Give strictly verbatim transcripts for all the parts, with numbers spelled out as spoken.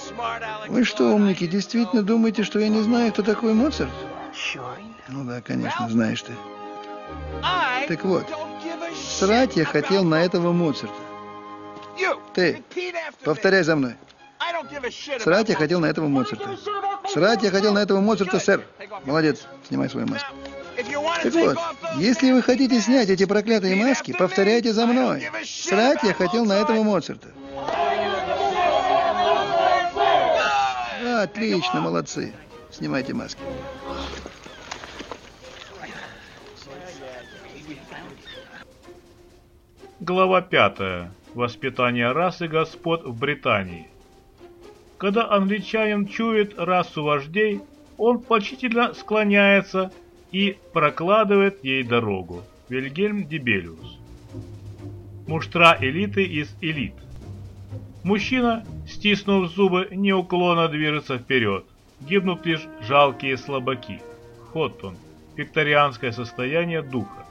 Вы что, умники, действительно думаете, что я не знаю, кто такой Моцарт? Ну да, конечно, знаешь ты. Так вот, срать я хотел на этого Моцарта. Ты, повторяй за мной. Срать я хотел на этого Моцарта. Срать я хотел на этого Моцарта, сэр. Молодец, снимай свою маску. Так вот, если вы хотите снять эти проклятые маски, повторяйте за мной. Срать я хотел на этого Моцарта. Отлично, молодцы. Снимайте маски. Глава пятая. Воспитание расы господ в Британии. Когда англичанин чует расу вождей, он почтительно склоняется и прокладывает ей дорогу. Вильгельм Дибелиус. Муштра элиты из элит. Мужчина, стиснув зубы, неуклонно движется вперед. Гибнут лишь жалкие слабаки. Хоттон. Викторианское состояние духа.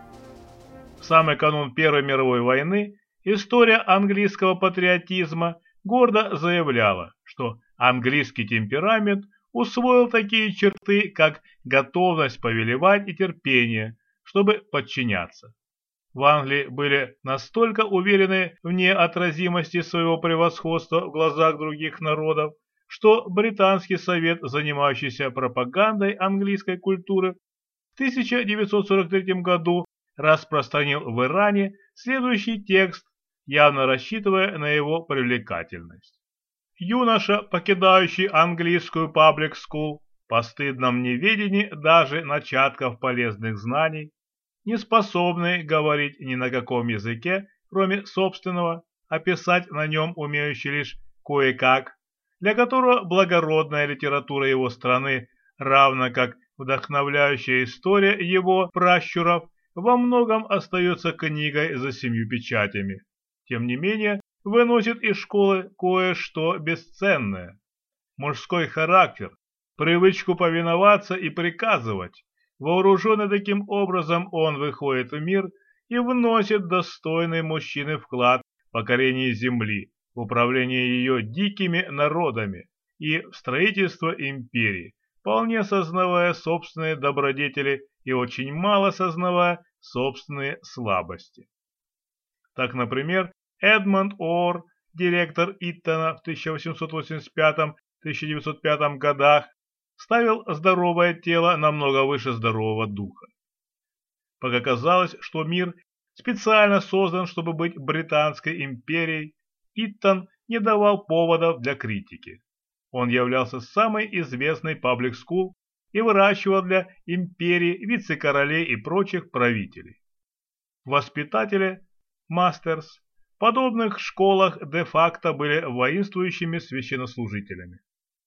В самый канун Первой мировой войны история английского патриотизма гордо заявляла, что английский темперамент усвоил такие черты, как готовность повелевать и терпение, чтобы подчиняться. В Англии были настолько уверены в неотразимости своего превосходства в глазах других народов, что Британский совет, занимающийся пропагандой английской культуры, в тысяча девятьсот сорок третьем году распространил в Иране следующий текст, явно рассчитывая на его привлекательность. Юноша, покидающий английскую паблик-скул, в постыдном неведении даже начатков полезных знаний, не способный говорить ни на каком языке, кроме собственного, а писать на нем умеющий лишь кое-как, для которого благородная литература его страны, равно как вдохновляющая история его пращуров, во многом остается книгой за семью печатями. Тем не менее, выносит из школы кое-что бесценное. Мужской характер, привычку повиноваться и приказывать. Вооруженный таким образом, он выходит в мир и вносит достойный мужчины вклад в покорение земли, в управление ее дикими народами и в строительство империи, вполне сознавая собственные добродетели и очень мало сознавая собственные слабости. Так, например, Эдмонд Уорр, директор Иттона в тысяча восемьсот восемьдесят пятом — тысяча девятьсот пятом годах, ставил здоровое тело намного выше здорового духа. Пока казалось, что мир специально создан, чтобы быть Британской империей, Иттон не давал поводов для критики. Он являлся самой известной паблик-скул и выращивал для империи вице-королей и прочих правителей. Воспитатели, мастерс, в подобных школах де-факто были воинствующими священнослужителями.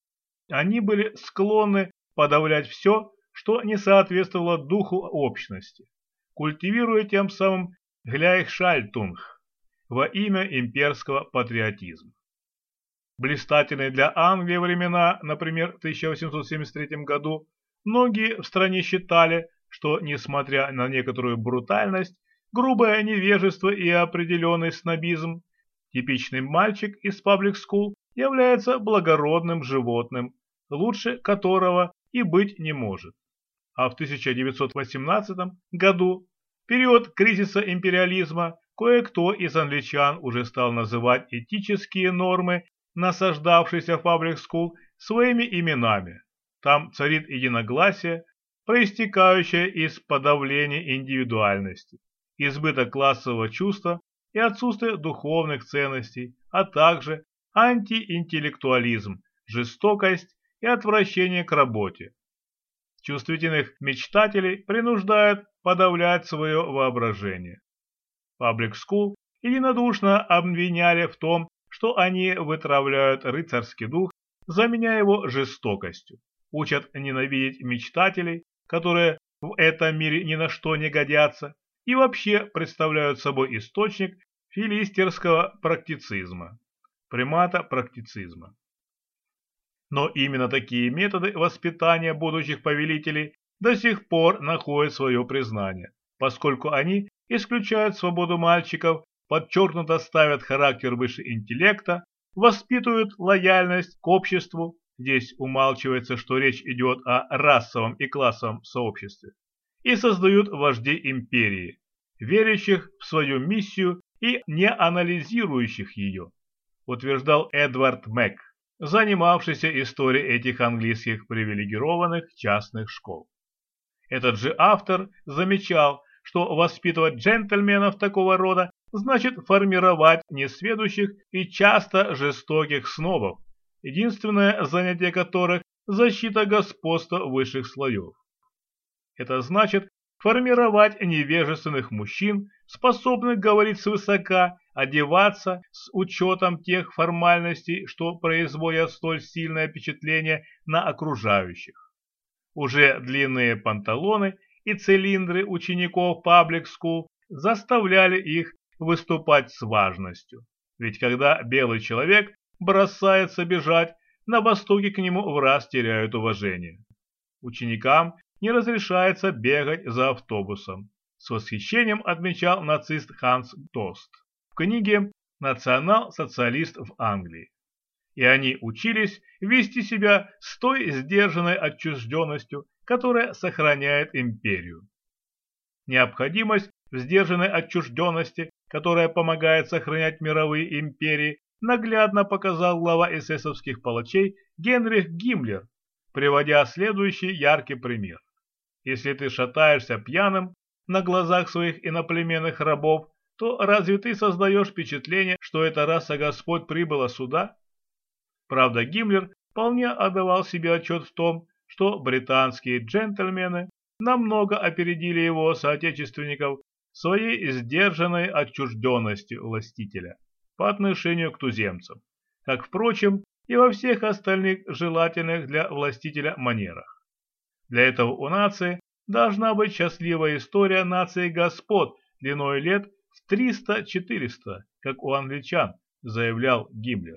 Они были склонны подавлять все, что не соответствовало духу общности, культивируя тем самым Гляйхшальтунг во имя имперского патриотизма. Блистательные для Англии времена, например, в тысяча восемьсот семьдесят третьем году, многие в стране считали, что, несмотря на некоторую брутальность, грубое невежество и определенный снобизм, типичный мальчик из паблик-скул является благородным животным, лучше которого и быть не может. А в тысяча девятьсот восемнадцатом году, в период кризиса империализма, кое-кто из англичан уже стал называть этические нормы, насаждавшиеся в паблик-скул, своими именами. Там царит единогласие, проистекающее из подавления индивидуальности, избыток классового чувства и отсутствие духовных ценностей, а также антиинтеллектуализм, жестокость и отвращение к работе. Чувствительных мечтателей принуждают подавлять свое воображение. Паблик-скул единодушно обвиняли в том, что они вытравляют рыцарский дух, заменяя его жестокостью, учат ненавидеть мечтателей, которые в этом мире ни на что не годятся, и вообще представляют собой источник филистерского практицизма, примата практицизма. Но именно такие методы воспитания будущих повелителей до сих пор находят свое признание, поскольку они исключают свободу мальчиков, подчеркнуто ставят характер выше интеллекта, воспитывают лояльность к обществу, здесь умалчивается, что речь идет о расовом и классовом сообществе, и создают вождей империи, верящих в свою миссию и не анализирующих ее, утверждал Эдвард Мэг, занимавшийся историей этих английских привилегированных частных школ. Этот же автор замечал, что воспитывать джентльменов такого рода значит формировать несведущих и часто жестоких снобов, единственное занятие которых – защита господства высших слоев. Это значит формировать невежественных мужчин, способных говорить свысока, одеваться с учетом тех формальностей, что производят столь сильное впечатление на окружающих. Уже длинные панталоны и цилиндры учеников Public School заставляли их выступать с важностью. Ведь когда белый человек бросается бежать, на Востоке к нему враз теряют уважение. Ученикам не разрешается бегать за автобусом, с восхищением отмечал нацист Ханс Тост в книге «Национал-социалист в Англии». И они учились вести себя с той сдержанной отчужденностью, которая сохраняет империю. Необходимость в сдержанной отчужденности, которая помогает сохранять мировые империи, наглядно показал глава эсэсовских палачей Генрих Гиммлер, приводя следующий яркий пример. Если ты шатаешься пьяным на глазах своих иноплеменных рабов, то разве ты создаешь впечатление, что эта раса Господь прибыла сюда? Правда, Гиммлер вполне отдавал себе отчет в том, что британские джентльмены намного опередили его соотечественников своей сдержанной отчужденностью властителя по отношению к туземцам, как, впрочем, и во всех остальных желательных для властителя манерах. Для этого у нации должна быть счастливая история нации господ длиной лет в триста-четыреста, как у англичан, заявлял Гиммлер.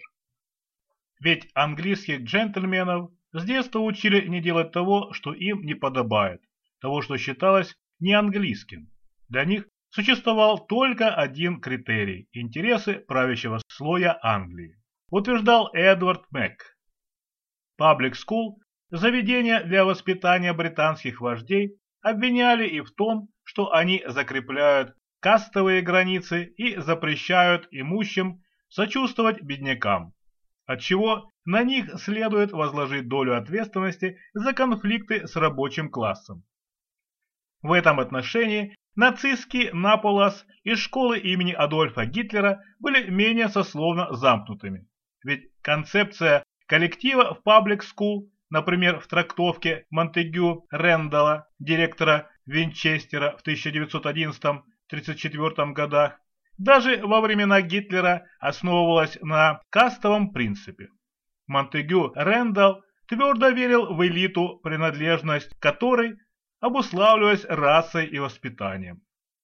Ведь английских джентльменов с детства учили не делать того, что им не подобает, того, что считалось неанглийским. Для них существовал только один критерий – интересы правящего слоя Англии, утверждал Эдвард Мэг. Public School, заведения для воспитания британских вождей, обвиняли и в том, что они закрепляют кастовые границы и запрещают имущим сочувствовать беднякам, отчего на них следует возложить долю ответственности за конфликты с рабочим классом. В этом отношении нацистский Наполас и школы имени Адольфа Гитлера были менее сословно замкнутыми, ведь концепция коллектива в Public School, например, в трактовке Монтегю Рэндалла, директора Винчестера в тысяча девятьсот одиннадцатом — тридцать четвёртом годах, даже во времена Гитлера основывалась на кастовом принципе. Монтегю Рэндалл твердо верил в элиту, принадлежность которой обуславливалась расой и воспитанием.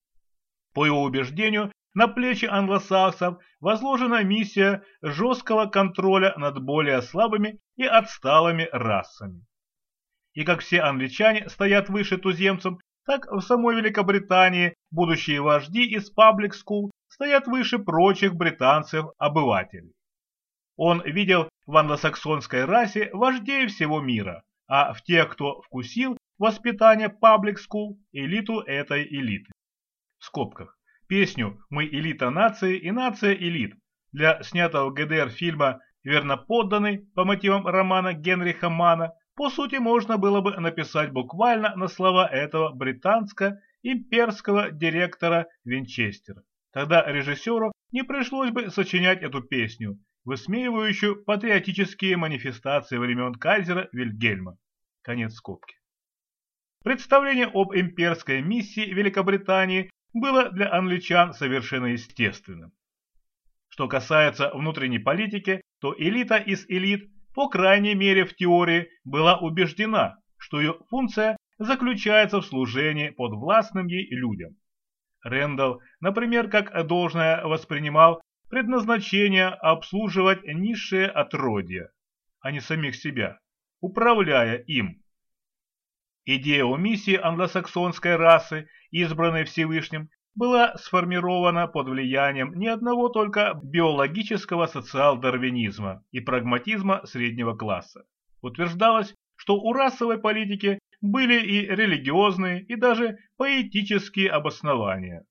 По его убеждению, на плечи англосаксов возложена миссия жесткого контроля над более слабыми и отсталыми расами. И как все англичане стоят выше туземцев, так в самой Великобритании будущие вожди из Public School стоят выше прочих британцев-обывателей. Он видел в англосаксонской расе вождей всего мира, а в тех, кто вкусил воспитание Public School, элиту этой элиты. В скобках. Песню «Мы элита нации» и «Нация элит» для снятого в ГДР фильма «Верноподданный» по мотивам романа Генриха Манна по сути можно было бы написать буквально на слова этого британско-имперского директора Винчестера. Тогда режиссеру не пришлось бы сочинять эту песню, высмеивающую патриотические манифестации времен кайзера Вильгельма. Конец скобки. Представление об имперской миссии Великобритании было для англичан совершенно естественным. Что касается внутренней политики, то элита из элит, по крайней мере в теории, была убеждена, что ее функция заключается в служении подвластным ей людям. Рэндалл, например, как должное воспринимал предназначение обслуживать низшие отродья, а не самих себя, управляя им. Идея о миссии англосаксонской расы, избранной Всевышним, была сформирована под влиянием не одного только биологического социал-дарвинизма и прагматизма среднего класса. Утверждалось, что у расовой политики были и религиозные, и даже поэтические обоснования.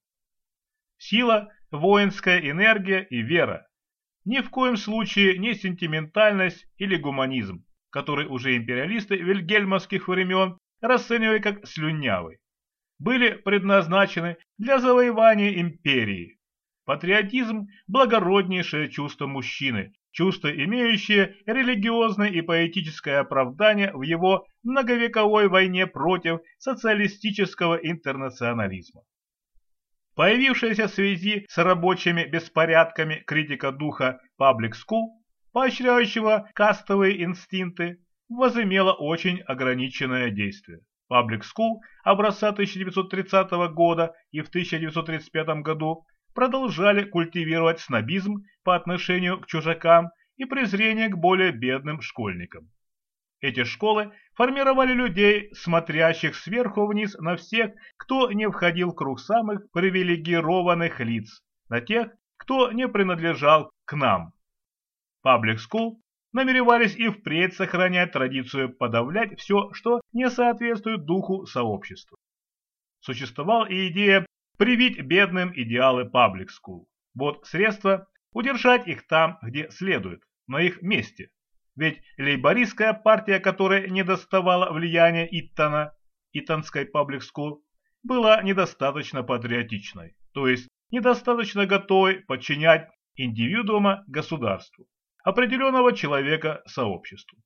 Сила, воинская энергия и вера. Ни в коем случае не сентиментальность или гуманизм, который уже империалисты вильгельмовских времен расценивали как слюнявый, были предназначены для завоевания империи. Патриотизм – благороднейшее чувство мужчины, чувство, имеющее религиозное и поэтическое оправдание в его многовековой войне против социалистического интернационализма. Появившаяся в связи с рабочими беспорядками критика духа Public School, поощряющего кастовые инстинкты, возымела очень ограниченное действие. Public School образца тысяча девятьсот тридцатого года и в тысяча девятьсот тридцать пятом году продолжали культивировать снобизм по отношению к чужакам и презрение к более бедным школьникам. Эти школы формировали людей, смотрящих сверху вниз на всех, кто не входил в круг самых привилегированных лиц, на тех, кто не принадлежал к нам. Public School намеревались и впредь сохранять традицию подавлять все, что не соответствует духу сообщества. Существовала и идея привить бедным идеалы Public School. Вот средство удержать их там, где следует, на их месте. Ведь лейбористская партия, которая не доставала влияния Иттона, Иттонской Public School, была недостаточно патриотичной, то есть недостаточно готовой подчинять индивидуума государству, определенного человека сообществу.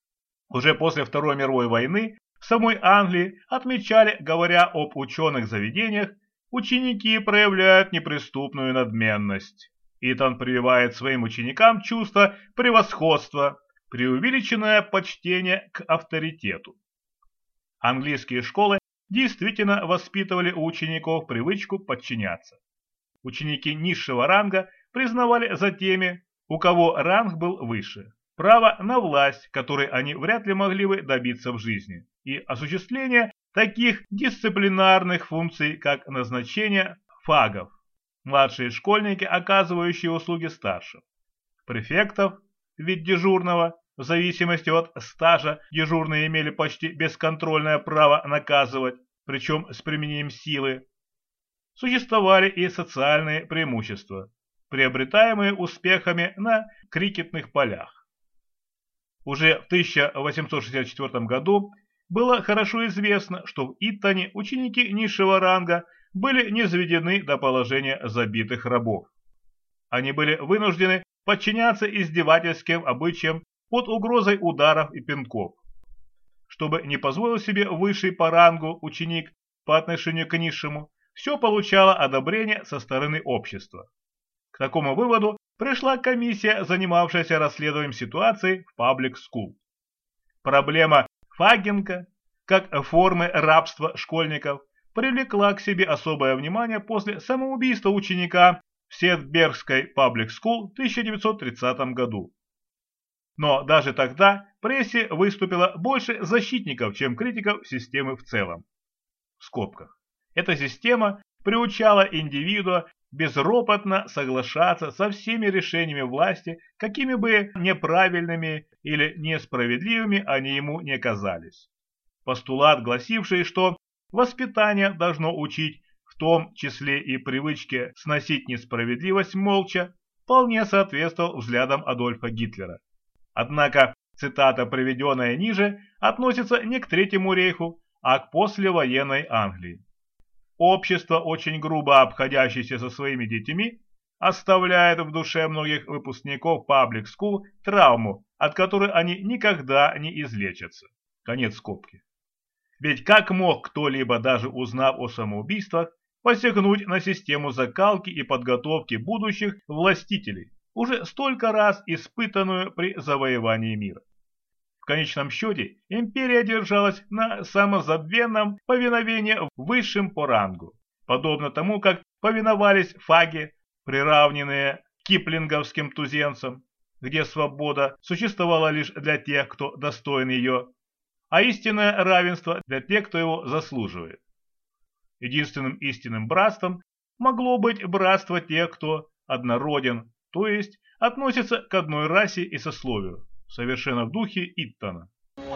Уже после Второй мировой войны в самой Англии отмечали, говоря об ученых заведениях, ученики проявляют неприступную надменность. Иттон прививает своим ученикам чувство превосходства, преувеличенное почтение к авторитету. Английские школы действительно воспитывали у учеников привычку подчиняться. Ученики низшего ранга признавали за теми, у кого ранг был выше, право на власть, которой они вряд ли могли бы добиться в жизни, и осуществление таких дисциплинарных функций, как назначение фагов, младшие школьники, оказывающие услуги старшим, префектов, вид дежурного. В зависимости от стажа дежурные имели почти бесконтрольное право наказывать, причем с применением силы. Существовали и социальные преимущества, приобретаемые успехами на крикетных полях. Уже в тысяча восемьсот шестьдесят четвёртом году было хорошо известно, что в Иттоне ученики низшего ранга были низведены до положения забитых рабов. Они были вынуждены подчиняться издевательским обычаям под угрозой ударов и пинков. Чтобы не позволил себе высший по рангу ученик по отношению к низшему, все получало одобрение со стороны общества. К такому выводу пришла комиссия, занимавшаяся расследованием ситуации в Public School. Проблема фаггинга, как формы рабства школьников, привлекла к себе особое внимание после самоубийства ученика в Сетбергской Public School в тысяча девятьсот тридцатом году. Но даже тогда в прессе выступило больше защитников, чем критиков системы в целом. В скобках. Эта система приучала индивидуума безропотно соглашаться со всеми решениями власти, какими бы неправильными или несправедливыми они ему не казались. Постулат, гласивший, что воспитание должно учить, в том числе и привычке сносить несправедливость молча, вполне соответствовал взглядам Адольфа Гитлера. Однако цитата, приведенная ниже, относится не к Третьему рейху, а к послевоенной Англии. Общество, очень грубо обходящееся со своими детьми, оставляет в душе многих выпускников Public School травму, от которой они никогда не излечатся. Конец скобки. Ведь как мог кто-либо, даже узнав о самоубийствах, посягнуть на систему закалки и подготовки будущих властителей, уже столько раз испытанную при завоевании мира? В конечном счете империя держалась на самозабвенном повиновении высшим по рангу, подобно тому, как повиновались фаги, приравненные киплинговским туземцам, где свобода существовала лишь для тех, кто достоин ее, а истинное равенство для тех, кто его заслуживает. Единственным истинным братством могло быть братство тех, кто однороден, то есть относится к одной расе и сословию, совершенно в духе Иттона.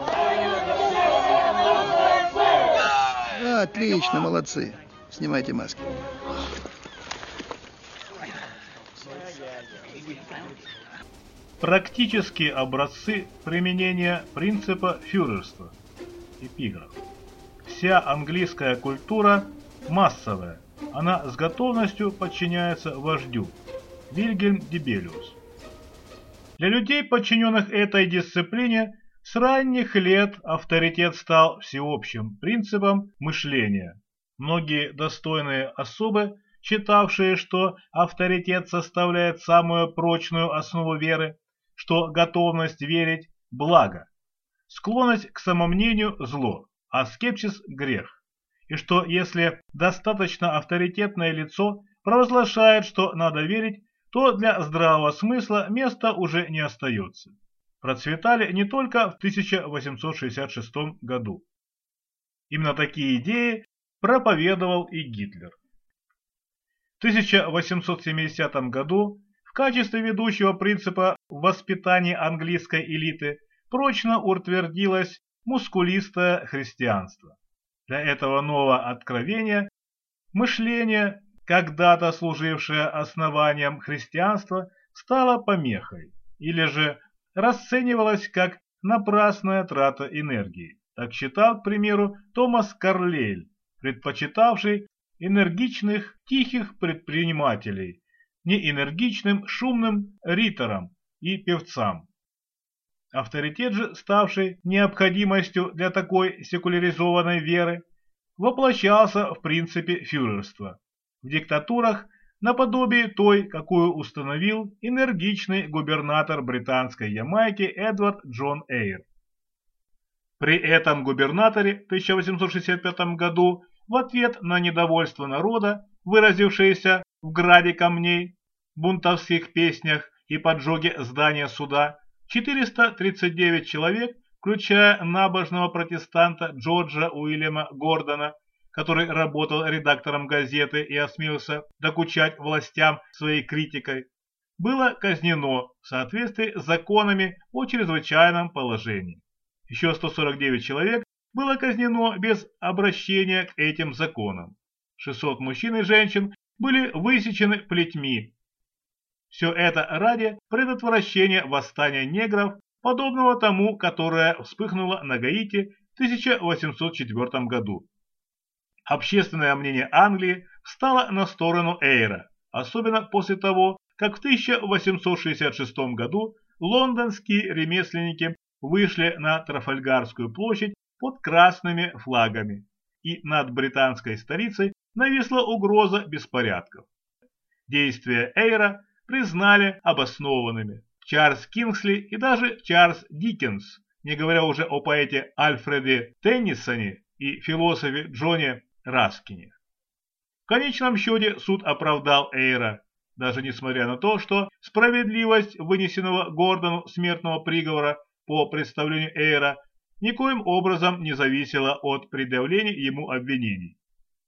Отлично, молодцы. Снимайте маски. Практические образцы применения принципа фюрерства. Эпиграф. Вся английская культура массовая. Она с готовностью подчиняется вождю. Вильгельм Дибелиус. Для людей, подчиненных этой дисциплине, с ранних лет авторитет стал всеобщим принципом мышления. Многие достойные особы, считавшие, что авторитет составляет самую прочную основу веры, что готовность верить – благо, склонность к самомнению – зло, а скепсис – грех, и что если достаточно авторитетное лицо провозглашает, что надо верить, то для здравого смысла места уже не остается. Процветали не только в тысяча восемьсот шестьдесят шестом году. Именно такие идеи проповедовал и Гитлер. В тысяча восемьсот семидесятом году в качестве ведущего принципа в воспитании английской элиты прочно утвердилось мускулистое христианство. Для этого нового откровения мышление, когда-то служившее основанием христианства, стало помехой, или же расценивалось как напрасная трата энергии. Так считал, к примеру, Томас Карлейль, предпочитавший энергичных, тихих предпринимателей, не энергичным, шумным риторам и певцам. Авторитет же, ставший необходимостью для такой секуляризованной веры, воплощался в принципе фюрерства, в диктатурах наподобие той, какую установил энергичный губернатор британской Ямайки Эдвард Джон Эйр. При этом губернаторе в тысяча восемьсот шестьдесят пятом году в ответ на недовольство народа, выразившееся в граде камней, бунтовских песнях и поджоге здания суда, четыреста тридцать девять человек, включая набожного протестанта Джорджа Уильяма Гордона, который работал редактором газеты и осмелился докучать властям своей критикой, было казнено в соответствии с законами о чрезвычайном положении. Еще сто сорок девять человек было казнено без обращения к этим законам. шестьсот мужчин и женщин были высечены плетьми. Все это ради предотвращения восстания негров, подобного тому, которое вспыхнуло на Гаити в тысяча восемьсот четвёртом году. Общественное мнение Англии встало на сторону Эйра, особенно после того, как в тысяча восемьсот шестьдесят шестом году лондонские ремесленники вышли на Трафальгарскую площадь под красными флагами, и над британской столицей нависла угроза беспорядков. Действия Эйра признали обоснованными Чарльз Кингсли и даже Чарльз Диккенс, не говоря уже о поэте Альфреде Теннисоне и философе Джоне Раскине. В конечном счете суд оправдал Эйра, даже несмотря на то, что справедливость вынесенного Гордону смертного приговора по представлению Эйра никоим образом не зависела от предъявления ему обвинений.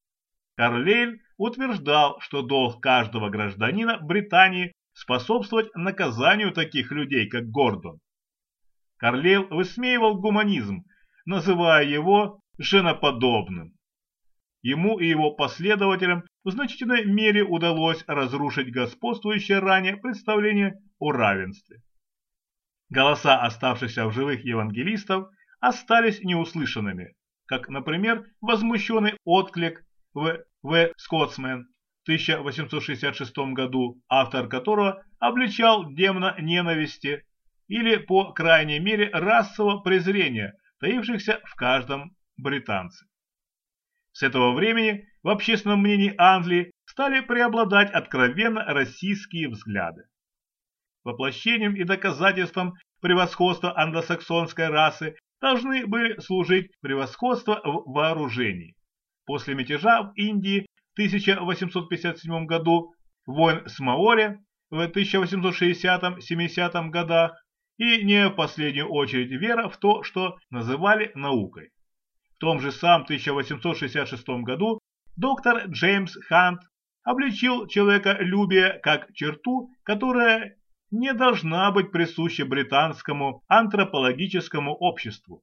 Карлейль утверждал, что долг каждого гражданина Британии способствовать наказанию таких людей, как Гордон. Карлейль высмеивал гуманизм, называя его женоподобным. Ему и его последователям в значительной мере удалось разрушить господствующее ранее представление о равенстве. Голоса оставшихся в живых евангелистов остались неуслышанными, как, например, возмущенный отклик в «The Scotsman» в тысяча восемьсот шестьдесят шестом году, автор которого обличал демона ненависти или, по крайней мере, расового презрения, таившихся в каждом британце. С этого времени в общественном мнении Англии стали преобладать откровенно российские взгляды. Воплощением и доказательством превосходства англосаксонской расы должны были служить превосходство в вооружении. После мятежа в Индии в тысяча восемьсот пятьдесят седьмом году, войн с Маори в тысяча восемьсот шестидесятом-семидесятом годах и не в последнюю очередь вера в то, что называли наукой. В том же самом тысяча восемьсот шестьдесят шестом году доктор Джеймс Хант обличил человеколюбие как черту, которая не должна быть присуща британскому антропологическому обществу.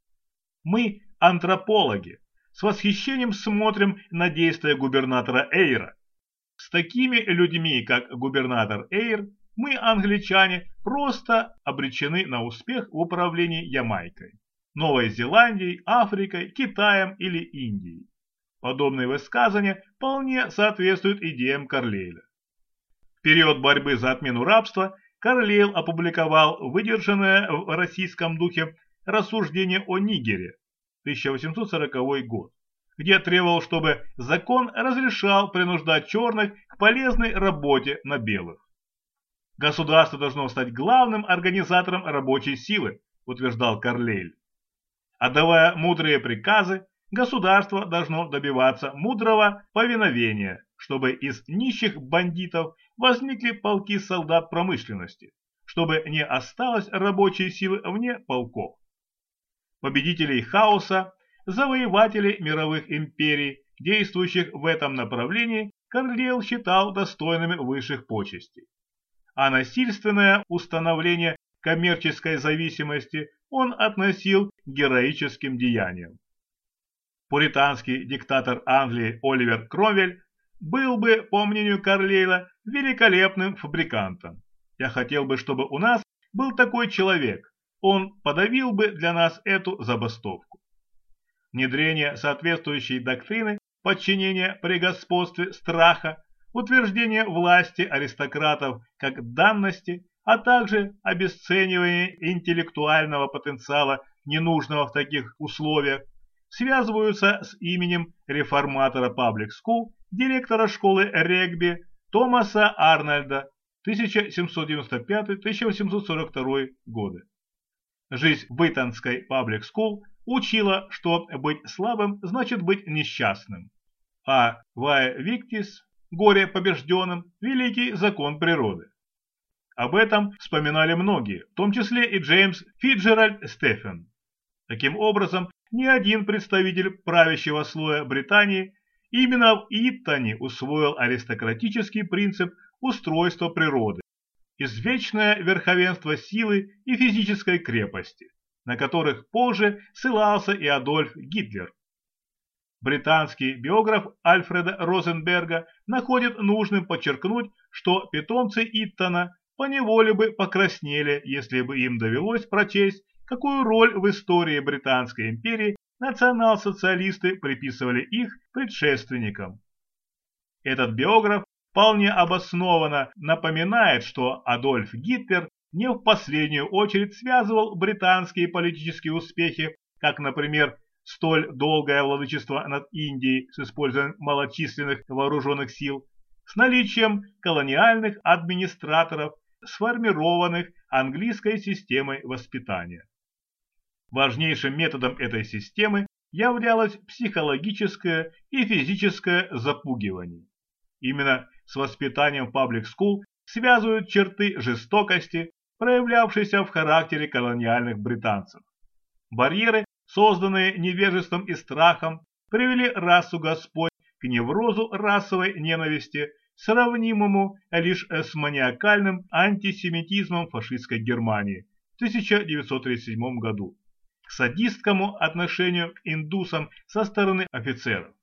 Мы, антропологи, с восхищением смотрим на действия губернатора Эйра. С такими людьми, как губернатор Эйр, мы, англичане, просто обречены на успех в управлении Ямайкой, Новой Зеландией, Африкой, Китаем или Индией. Подобные высказывания вполне соответствуют идеям Карлейля. В период борьбы за отмену рабства Карлейл опубликовал выдержанное в российском духе рассуждение о Нигере, тысяча восемьсот сороковой год, где требовал, чтобы закон разрешал принуждать черных к полезной работе на белых. Государство должно стать главным организатором рабочей силы, утверждал Карлейль. Отдавая мудрые приказы, государство должно добиваться мудрого повиновения, чтобы из нищих бандитов возникли полки солдат промышленности, чтобы не осталось рабочей силы вне полков. Победителей хаоса, завоевателей мировых империй, действующих в этом направлении, Карлейл считал достойными высших почестей. А насильственное установление коммерческой зависимости он относил к героическим деяниям. Пуританский диктатор Англии Оливер Кромвель был бы, по мнению Карлейля, великолепным фабрикантом. Я хотел бы, чтобы у нас был такой человек, он подавил бы для нас эту забастовку. Внедрение соответствующей доктрины подчинения при господстве страха, утверждение власти аристократов как данности, а также обесценивание интеллектуального потенциала, ненужного в таких условиях, связываются с именем реформатора Public School, директора школы регби Томаса Арнольда, тысяча семьсот девяносто пятый — тысяча восемьсот сорок второй годы. Жизнь в Итонской Public School учила, что быть слабым значит быть несчастным, а vae victis, горе побежденным, великий закон природы. Об этом вспоминали многие, в том числе и Джеймс Фитджеральд Стефен. Таким образом, ни один представитель правящего слоя Британии именно в Итоне усвоил аристократический принцип устройства природы, извечное верховенство силы и физической крепости, на которых позже ссылался и Адольф Гитлер. Британский биограф Альфреда Розенберга находит нужным подчеркнуть, что питомцы Итона поневоле бы покраснели, если бы им довелось прочесть, какую роль в истории Британской империи национал-социалисты приписывали их предшественникам. Этот биограф вполне обоснованно напоминает, что Адольф Гитлер не в последнюю очередь связывал британские политические успехи, как, например, столь долгое владычество над Индией с использованием малочисленных вооруженных сил, с наличием колониальных администраторов, сформированных английской системой воспитания. Важнейшим методом этой системы являлось психологическое и физическое запугивание. Именно с воспитанием в Public School связывают черты жестокости, проявлявшиеся в характере колониальных британцев. Барьеры, созданные невежеством и страхом, привели расу Господь к неврозу расовой ненависти, сравнимому лишь с маниакальным антисемитизмом фашистской Германии в тысяча девятьсот тридцать седьмом году, к садистскому отношению к индусам со стороны офицеров.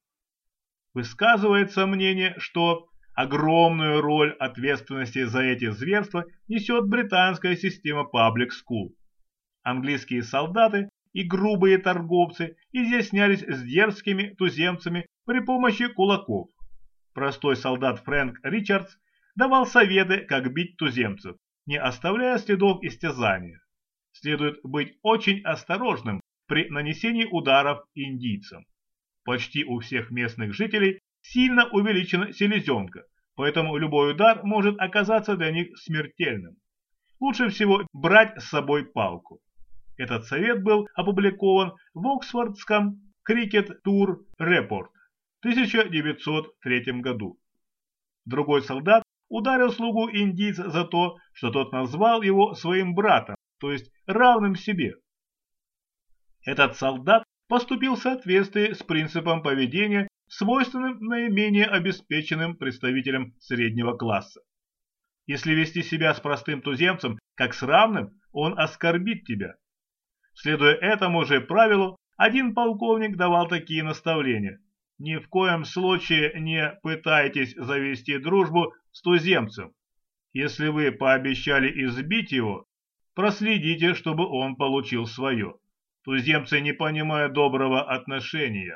Высказывается мнение, что огромную роль ответственности за эти зверства несет британская система Public School. Английские солдаты и грубые торговцы изъяснялись с дерзкими туземцами при помощи кулаков. Простой солдат Фрэнк Ричардс давал советы, как бить туземцев, не оставляя следов истязания. Следует быть очень осторожным при нанесении ударов индийцам. Почти у всех местных жителей сильно увеличена селезенка, поэтому любой удар может оказаться для них смертельным. Лучше всего брать с собой палку. Этот совет был опубликован в Оксфордском Cricket Tour Report в тысяча девятьсот третьем году. Другой солдат ударил слугу индийца за то, что тот назвал его своим братом, то есть равным себе. Этот солдат поступил в соответствии с принципом поведения свойственным наименее обеспеченным представителям среднего класса. Если вести себя с простым туземцем как с равным, он оскорбит тебя. Следуя этому же правилу, один полковник давал такие наставления: ни в коем случае не пытайтесь завести дружбу с туземцем. Если вы пообещали избить его, проследите, чтобы он получил свое. Туземцы не понимают доброго отношения.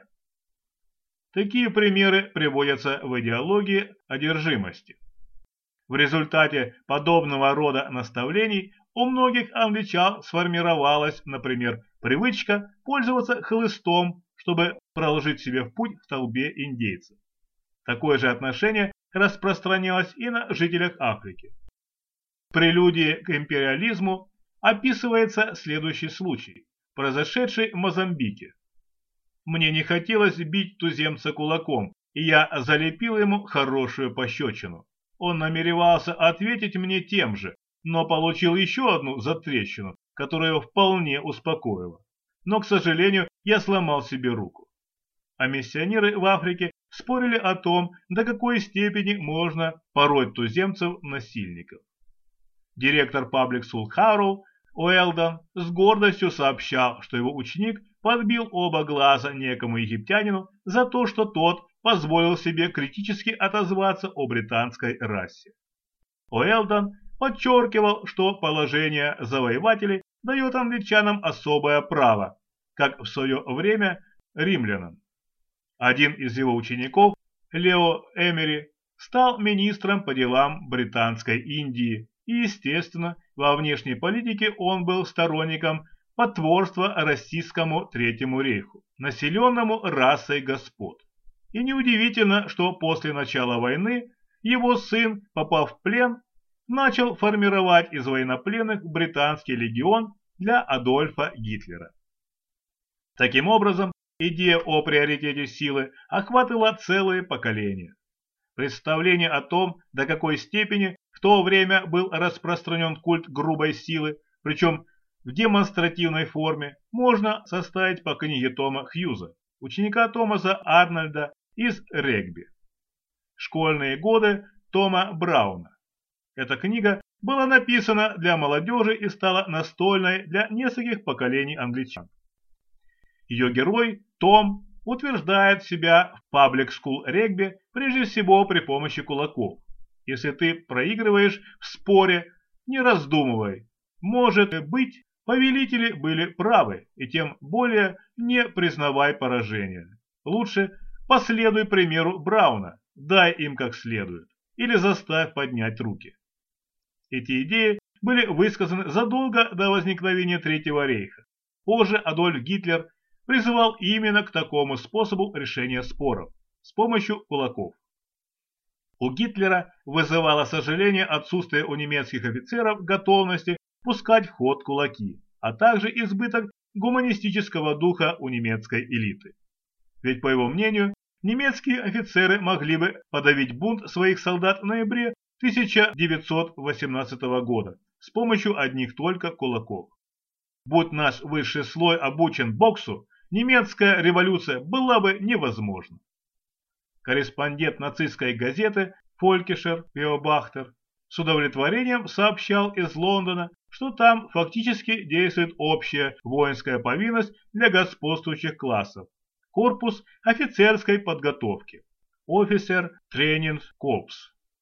Такие примеры приводятся в идеологии одержимости. В результате подобного рода наставлений у многих англичан сформировалась, например, привычка пользоваться хлыстом, чтобы проложить себе путь в толпе индейцев. Такое же отношение распространялось и на жителях Африки. В прелюдии к империализму описывается следующий случай, произошедший в Мозамбике. Мне не хотелось бить туземца кулаком, и я залепил ему хорошую пощечину. Он намеревался ответить мне тем же, но получил еще одну затрещину, которая его вполне успокоила. Но, к сожалению, я сломал себе руку. А миссионеры в Африке спорили о том, до какой степени можно пороть туземцев-насильников. Директор Public School Харроу Уэлдон с гордостью сообщал, что его ученик подбил оба глаза некому египтянину за то, что тот позволил себе критически отозваться о британской расе. Уэлдон подчеркивал, что положение завоевателей дает англичанам особое право, как в свое время римлянам. Один из его учеников, Лео Эмери, стал министром по делам Британской Индии, и, естественно, во внешней политике он был сторонником потворства российскому Третьему рейху, населенному расой господ. И неудивительно, что после начала войны его сын, попав в плен, начал формировать из военнопленных британский легион для Адольфа Гитлера. Таким образом, идея о приоритете силы охватывала целые поколения. Представление о том, до какой степени в то время был распространен культ грубой силы, причем в демонстративной форме, можно составить по книге Тома Хьюза, ученика Томаса Арнольда из регби. Школьные годы Тома Брауна. Эта книга была написана для молодежи и стала настольной для нескольких поколений англичан. Ее герой, Том, утверждает себя в Public School регби прежде всего при помощи кулаков. Если ты проигрываешь в споре, не раздумывай. Может быть, повелители были правы, и тем более не признавай поражения. Лучше последуй примеру Брауна, дай им как следует, или заставь поднять руки. Эти идеи были высказаны задолго до возникновения Третьего рейха. Позже Адольф Гитлер призывал именно к такому способу решения споров, с помощью кулаков. У Гитлера вызывало сожаление отсутствие у немецких офицеров готовности пускать в ход кулаки, а также избыток гуманистического духа у немецкой элиты. Ведь, по его мнению, немецкие офицеры могли бы подавить бунт своих солдат в ноябре тысяча девятьсот восемнадцатого года с помощью одних только кулаков. Будь наш высший слой обучен боксу, немецкая революция была бы невозможна. Корреспондент нацистской газеты Фолькишер Беобахтер с удовлетворением сообщал из Лондона, что там фактически действует общая воинская повинность для господствующих классов – корпус офицерской подготовки – Officer Training Corps.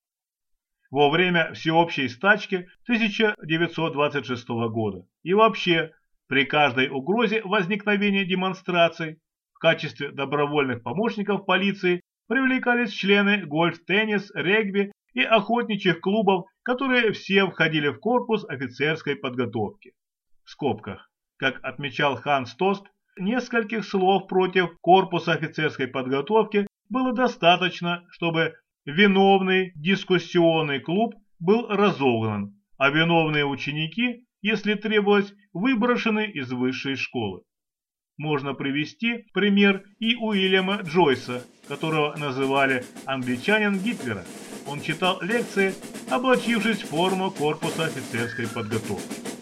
Во время всеобщей стачки тысяча девятьсот двадцать шестого года и вообще при каждой угрозе возникновения демонстраций в качестве добровольных помощников полиции привлекались члены гольф-теннис, регби и охотничьих клубов, которые все входили в корпус офицерской подготовки. В скобках, как отмечал Ханс Тост, нескольких слов против корпуса офицерской подготовки было достаточно, чтобы виновный дискуссионный клуб был разогнан, а виновные ученики, если требовалось, выброшены из высшей школы. Можно привести пример и Уильяма Джойса, которого называли англичанин Гитлера. Он читал лекции, облачившись в форму корпуса офицерской подготовки.